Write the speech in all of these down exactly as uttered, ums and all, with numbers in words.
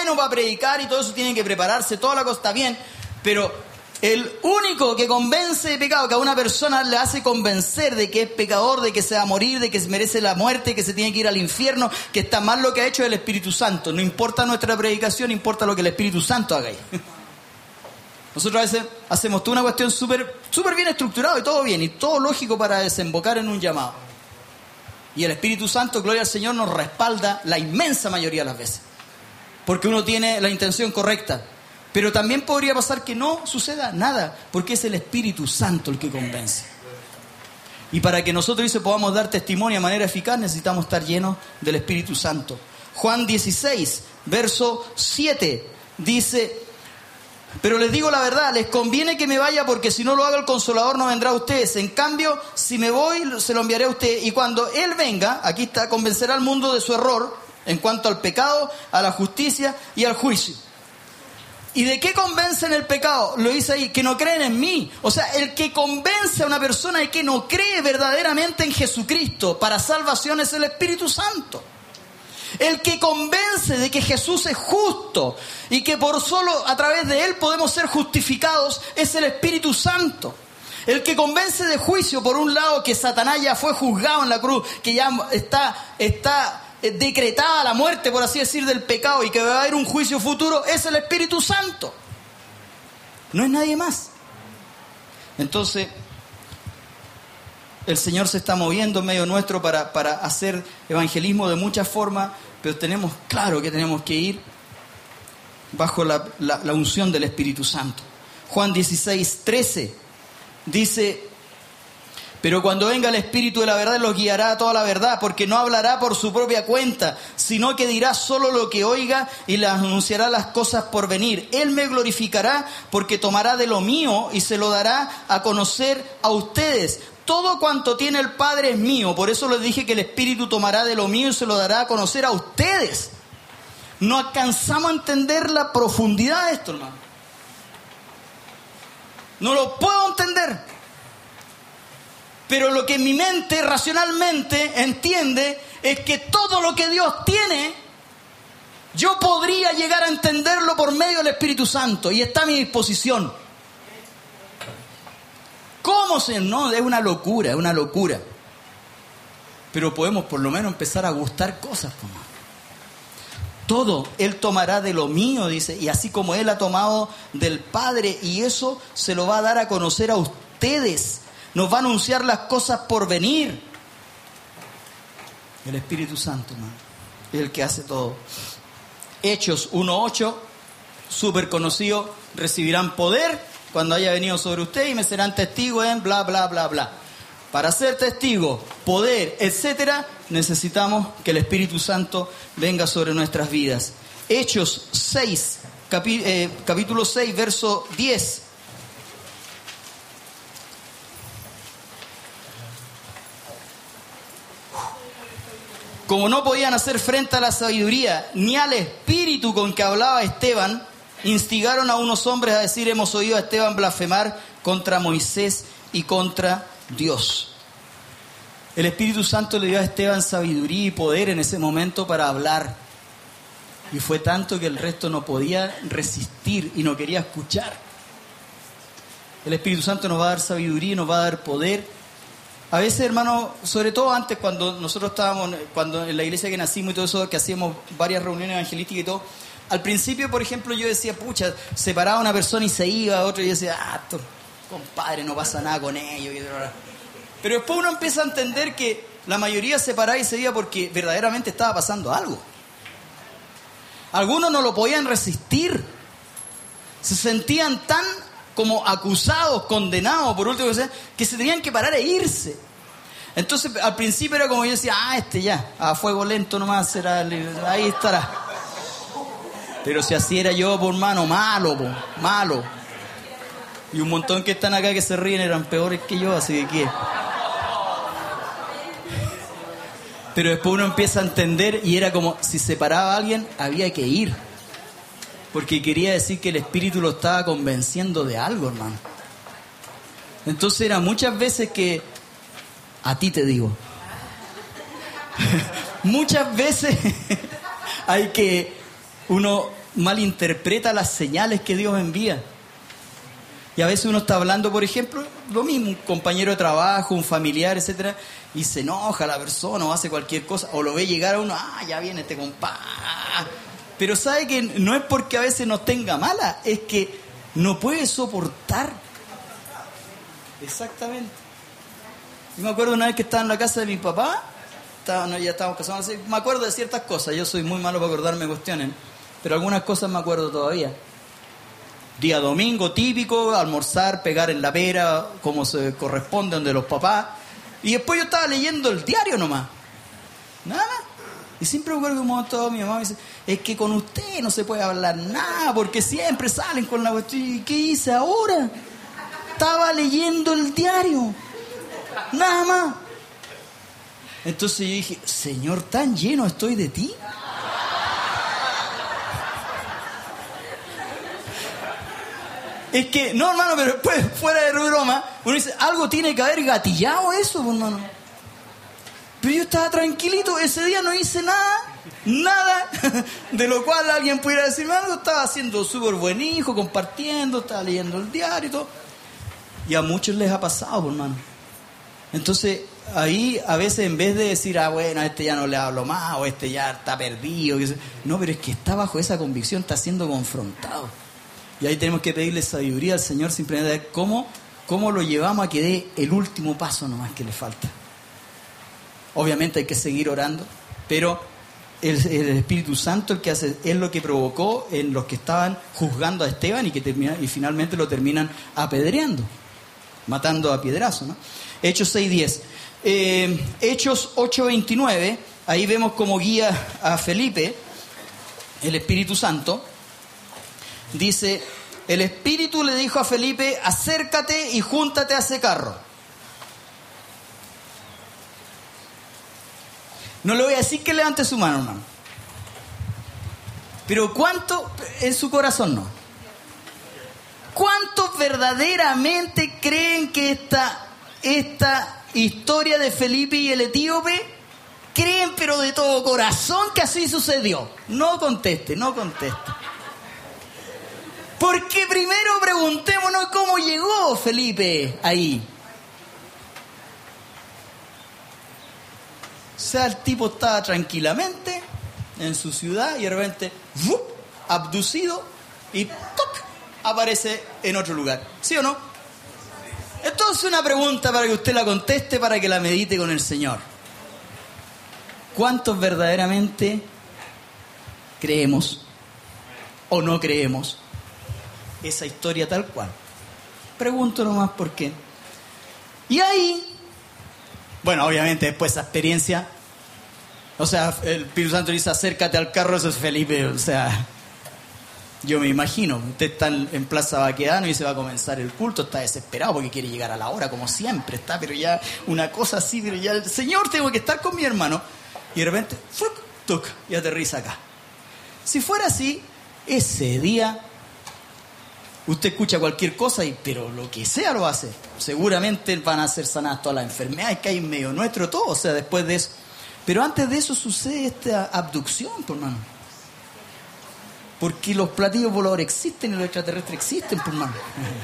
bueno para predicar y todo eso, tienen que prepararse, toda la cosa está bien, pero el único que convence de pecado, que a una persona le hace convencer de que es pecador, de que se va a morir, de que merece la muerte, que se tiene que ir al infierno, que está mal lo que ha hecho, es el Espíritu Santo. No importa nuestra predicación, importa lo que el Espíritu Santo haga ahí. Nosotros a veces hacemos toda una cuestión súper súper bien estructurada y todo bien, y todo lógico para desembocar en un llamado. Y el Espíritu Santo, gloria al Señor, nos respalda la inmensa mayoría de las veces. Porque uno tiene la intención correcta. Pero también podría pasar que no suceda nada, porque es el Espíritu Santo el que convence. Y para que nosotros dice, podamos dar testimonio de manera eficaz, necesitamos estar llenos del Espíritu Santo. Juan dieciséis, verso siete, dice: pero les digo la verdad, les conviene que me vaya, porque si no lo hago, el Consolador no vendrá a ustedes. En cambio, si me voy, se lo enviaré a ustedes. Y cuando Él venga, aquí está, convencerá al mundo de su error en cuanto al pecado, a la justicia y al juicio. ¿Y de qué convencen el pecado? Lo dice ahí, que no creen en mí. O sea, el que convence a una persona de que no cree verdaderamente en Jesucristo para salvación es el Espíritu Santo. El que convence de que Jesús es justo y que por solo a través de Él podemos ser justificados es el Espíritu Santo. El que convence de juicio, por un lado, que Satanás ya fue juzgado en la cruz, que ya está... está decretada la muerte, por así decir, del pecado, y que va a haber un juicio futuro, es el Espíritu Santo. No es nadie más. Entonces, el Señor se está moviendo en medio nuestro para, para hacer evangelismo de muchas formas, pero tenemos claro que tenemos que ir bajo la, la, la unción del Espíritu Santo. Juan dieciséis, trece dice: pero cuando venga el Espíritu de la verdad, los guiará a toda la verdad, porque no hablará por su propia cuenta, sino que dirá solo lo que oiga y les anunciará las cosas por venir. Él me glorificará, porque tomará de lo mío y se lo dará a conocer a ustedes. Todo cuanto tiene el Padre es mío, por eso les dije que el Espíritu tomará de lo mío y se lo dará a conocer a ustedes. No alcanzamos a entender la profundidad de esto, hermano. No lo puedo entender. Pero lo que mi mente racionalmente entiende es que todo lo que Dios tiene, yo podría llegar a entenderlo por medio del Espíritu Santo, y está a mi disposición. ¿Cómo, Señor? No, es una locura, es una locura. Pero podemos por lo menos empezar a gustar cosas, pues. Todo Él tomará de lo mío, dice, y así como Él ha tomado del Padre, y eso se lo va a dar a conocer a ustedes. Nos va a anunciar las cosas por venir. El Espíritu Santo, hermano, es el que hace todo. Hechos uno ocho, súper conocido: recibirán poder cuando haya venido sobre ustedes y me serán testigos en bla, bla, bla, bla. Para ser testigos, poder, etcétera, necesitamos que el Espíritu Santo venga sobre nuestras vidas. Hechos seis, capi, eh, capítulo seis, verso diez. Como no podían hacer frente a la sabiduría ni al espíritu con que hablaba Esteban, instigaron a unos hombres a decir: hemos oído a Esteban blasfemar contra Moisés y contra Dios. El Espíritu Santo le dio a Esteban sabiduría y poder en ese momento para hablar. Y fue tanto que el resto no podía resistir y no quería escuchar. El Espíritu Santo nos va a dar sabiduría y nos va a dar poder. A veces, hermano, sobre todo antes, cuando nosotros estábamos, cuando en la iglesia que nacimos y todo eso, que hacíamos varias reuniones evangelísticas y todo, al principio, por ejemplo, yo decía, pucha, separaba a una persona y se iba a otra, y yo decía, ah, esto, compadre, no pasa nada con ellos. Pero después uno empieza a entender que la mayoría se paraba y se iba porque verdaderamente estaba pasando algo. Algunos no lo podían resistir. Se sentían tan como acusados, condenados, por último, que se tenían que parar e irse. Entonces, al principio era como yo decía, ah, este ya, a fuego lento nomás será, ahí estará. Pero si así era yo, por mano, malo, por, malo. Y un montón que están acá que se ríen eran peores que yo, así que ¿qué? Pero después uno empieza a entender y era como, si se paraba a alguien, había que ir. Porque quería decir que el Espíritu lo estaba convenciendo de algo, hermano. Entonces era muchas veces que, a ti te digo, muchas veces hay que uno malinterpreta las señales que Dios envía. Y a veces uno está hablando, por ejemplo, lo mismo, un compañero de trabajo, un familiar, etcétera, y se enoja la persona o hace cualquier cosa, o lo ve llegar a uno, ah, ya viene este compa. Pero sabe que no es porque a veces nos tenga mala, es que no puede soportar. Exactamente. Yo me acuerdo una vez que estaba en la casa de mi papá, estaba, no, ya estábamos casados, me acuerdo de ciertas cosas, yo soy muy malo para acordarme de cuestiones, pero algunas cosas me acuerdo todavía. Día domingo típico, almorzar, pegar en la pera, como se corresponde donde los papás. Y después yo estaba leyendo el diario nomás. Nada más. Y siempre me acuerdo que un momento mi mamá me dice, es que con usted no se puede hablar nada, porque siempre salen con la cuestión. ¿Y qué hice ahora? Estaba leyendo el diario. Nada más. Entonces yo dije, Señor, tan lleno estoy de ti. Es que, no hermano, pero después, fuera de broma, uno dice, algo tiene que haber gatillado eso, hermano. Pero yo estaba tranquilito, ese día no hice nada, nada, de lo cual alguien pudiera decirme algo. Estaba siendo súper buen hijo, compartiendo, estaba leyendo el diario y todo. Y a muchos les ha pasado, hermano. Entonces, ahí a veces en vez de decir, ah, bueno, a este ya no le hablo más, o este ya está perdido. No, pero es que está bajo esa convicción, está siendo confrontado. Y ahí tenemos que pedirle sabiduría al Señor, simplemente a ver cómo, cómo lo llevamos a que dé el último paso nomás que le falta. Obviamente hay que seguir orando, pero el, el Espíritu Santo el que hace, es lo que provocó en los que estaban juzgando a Esteban y que termina, y finalmente lo terminan apedreando, matando a piedrazo, ¿no? Hechos seis diez. Eh, Hechos ocho veintinueve, ahí vemos cómo guía a Felipe el Espíritu Santo. Dice, el Espíritu le dijo a Felipe, acércate y júntate a ese carro. No le voy a decir que levante su mano, hermano. Pero ¿cuánto en su corazón no? ¿Cuántos verdaderamente creen que esta, esta historia de Felipe y el etíope, creen pero de todo corazón que así sucedió? No conteste, no conteste. Porque primero preguntémonos cómo llegó Felipe ahí. O sea, el tipo estaba tranquilamente en su ciudad y de repente, ¡vup!, abducido y ¡toc!, aparece en otro lugar. ¿Sí o no? Entonces una pregunta para que usted la conteste, para que la medite con el Señor. ¿Cuántos verdaderamente creemos o no creemos esa historia tal cual? Pregunto nomás por qué. Y ahí, bueno, obviamente después de esa experiencia, o sea, el Espíritu Santo dice, acércate al carro, eso es Felipe, o sea, yo me imagino, usted está en Plaza Baquedano y se va a comenzar el culto, está desesperado porque quiere llegar a la hora, como siempre, está, pero ya una cosa así, pero ya, Señor, tengo que estar con mi hermano, y de repente, ¡fuc!, ¡tuc!, y aterriza acá. Si fuera así, ese día usted escucha cualquier cosa, y pero lo que sea lo hace. Seguramente van a ser sanadas todas las enfermedades que hay en medio nuestro, todo, o sea, después de eso. Pero antes de eso sucede esta abducción, por hermano. Porque los platillos voladores existen y los extraterrestres existen, por hermano.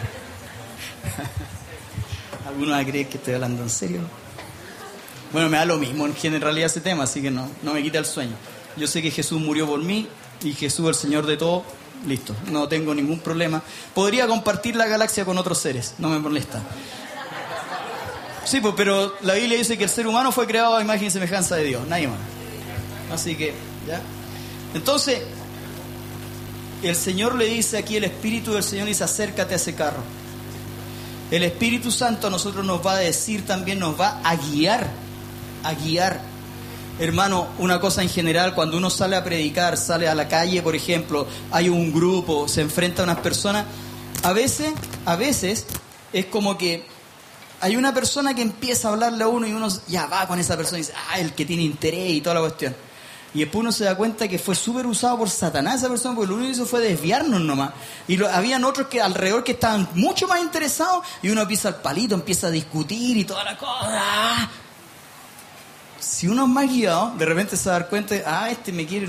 Algunos van a creer que estoy hablando en serio. Bueno, me da lo mismo en realidad ese tema, así que no, no me quita el sueño. Yo sé que Jesús murió por mí y Jesús el Señor de todo. Listo, no tengo ningún problema. Podría compartir la galaxia con otros seres, no me molesta. Sí, pues, pero la Biblia dice que el ser humano fue creado a imagen y semejanza de Dios, nadie más. Así que, ¿ya? Entonces, el Señor le dice aquí, el Espíritu del Señor dice, acércate a ese carro. El Espíritu Santo a nosotros nos va a decir también, nos va a guiar, a guiar. Hermano, una cosa en general, cuando uno sale a predicar, sale a la calle, por ejemplo, hay un grupo, se enfrenta a unas personas, a veces, a veces es como que hay una persona que empieza a hablarle a uno y uno ya va con esa persona y dice, ah, el que tiene interés y toda la cuestión. Y después uno se da cuenta que fue súper usado por Satanás esa persona, porque lo único que hizo fue desviarnos nomás. Y lo, habían otros que alrededor que estaban mucho más interesados y uno empieza al palito, empieza a discutir y toda la cosa. Si uno es más guiado, de repente se va a dar cuenta, ah, este me quiere